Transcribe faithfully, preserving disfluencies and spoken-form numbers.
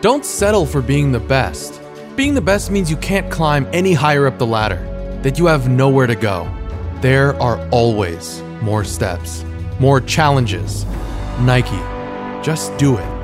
Don't settle for being the best. Being the best means you can't climb any higher up the ladder, that you have nowhere to go. There are always more steps, more challenges. Nike, just do it.